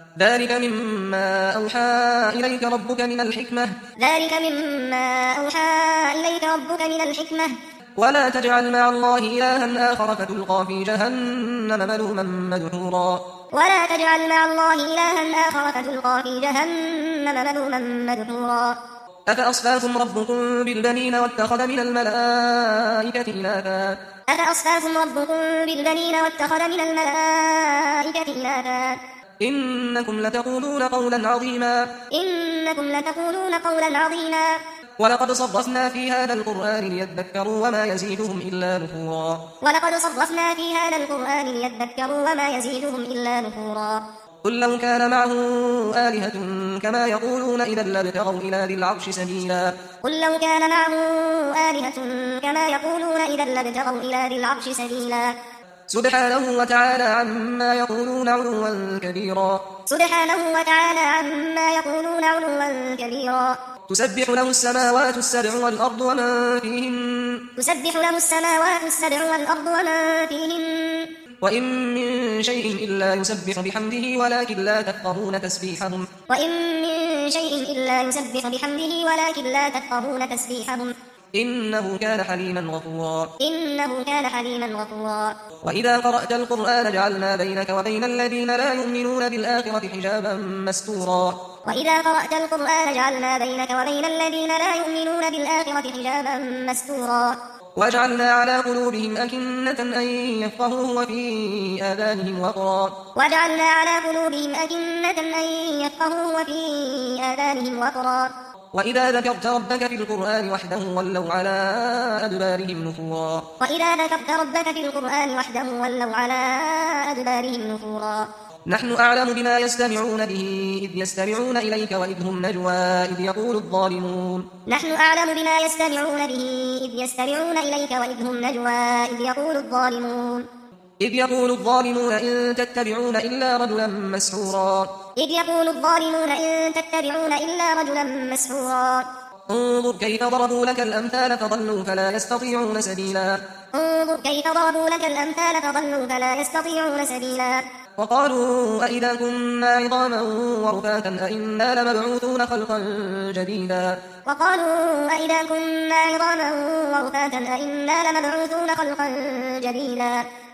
ذلك مما أوحى إليك ربك من الحكمة ولا تجعل مع الله إلها آخر فتلقى في جهنم ملوما مدحورا أفأصفاكم ربكم بالبنين واتخذ من الملائكة إناثا إنكم لتقولون قولا عظيما ولقد صرفنا في هذا القرآن ليذكروا وما يزيدهم إلا نفورا قل لو كان معه آلهة كما يقولون إذا لابتغوا إلى ذي العرش سبيلا سبحانه وتعالى عما يقولون علوا كبيرا تسبح له السماوات السبع والأرض ومن فيهن وإن من شيء إلا يسبح بحمده ولكن لا تفقهون تسبيحهم إنه كان حليما غفورا وإذا قرأت القرآن جعلنا بينك وبين الذين لا يؤمنون بالآخرة حجابا مستورا وجعلنا على قلوبهم أكنة أن يفقهوه وفي آذانهم وقرا وإذا ذكرت ربك في القرآن وحده ولوا على أدبارهم نفورا نحن أعلم بما يستمعون به إذ يستمعون إليك وإذ هم نجوى إذ يقول الظالمون إن تتبعون إلا رجلا مسحورا انظر كيف ضربوا لك الأمثال فضلوا فلا يستطيعون سبيلا وقالوا أئذا كنا عظاما ورفاتا أئنا لمبعوثون خلقا جديدا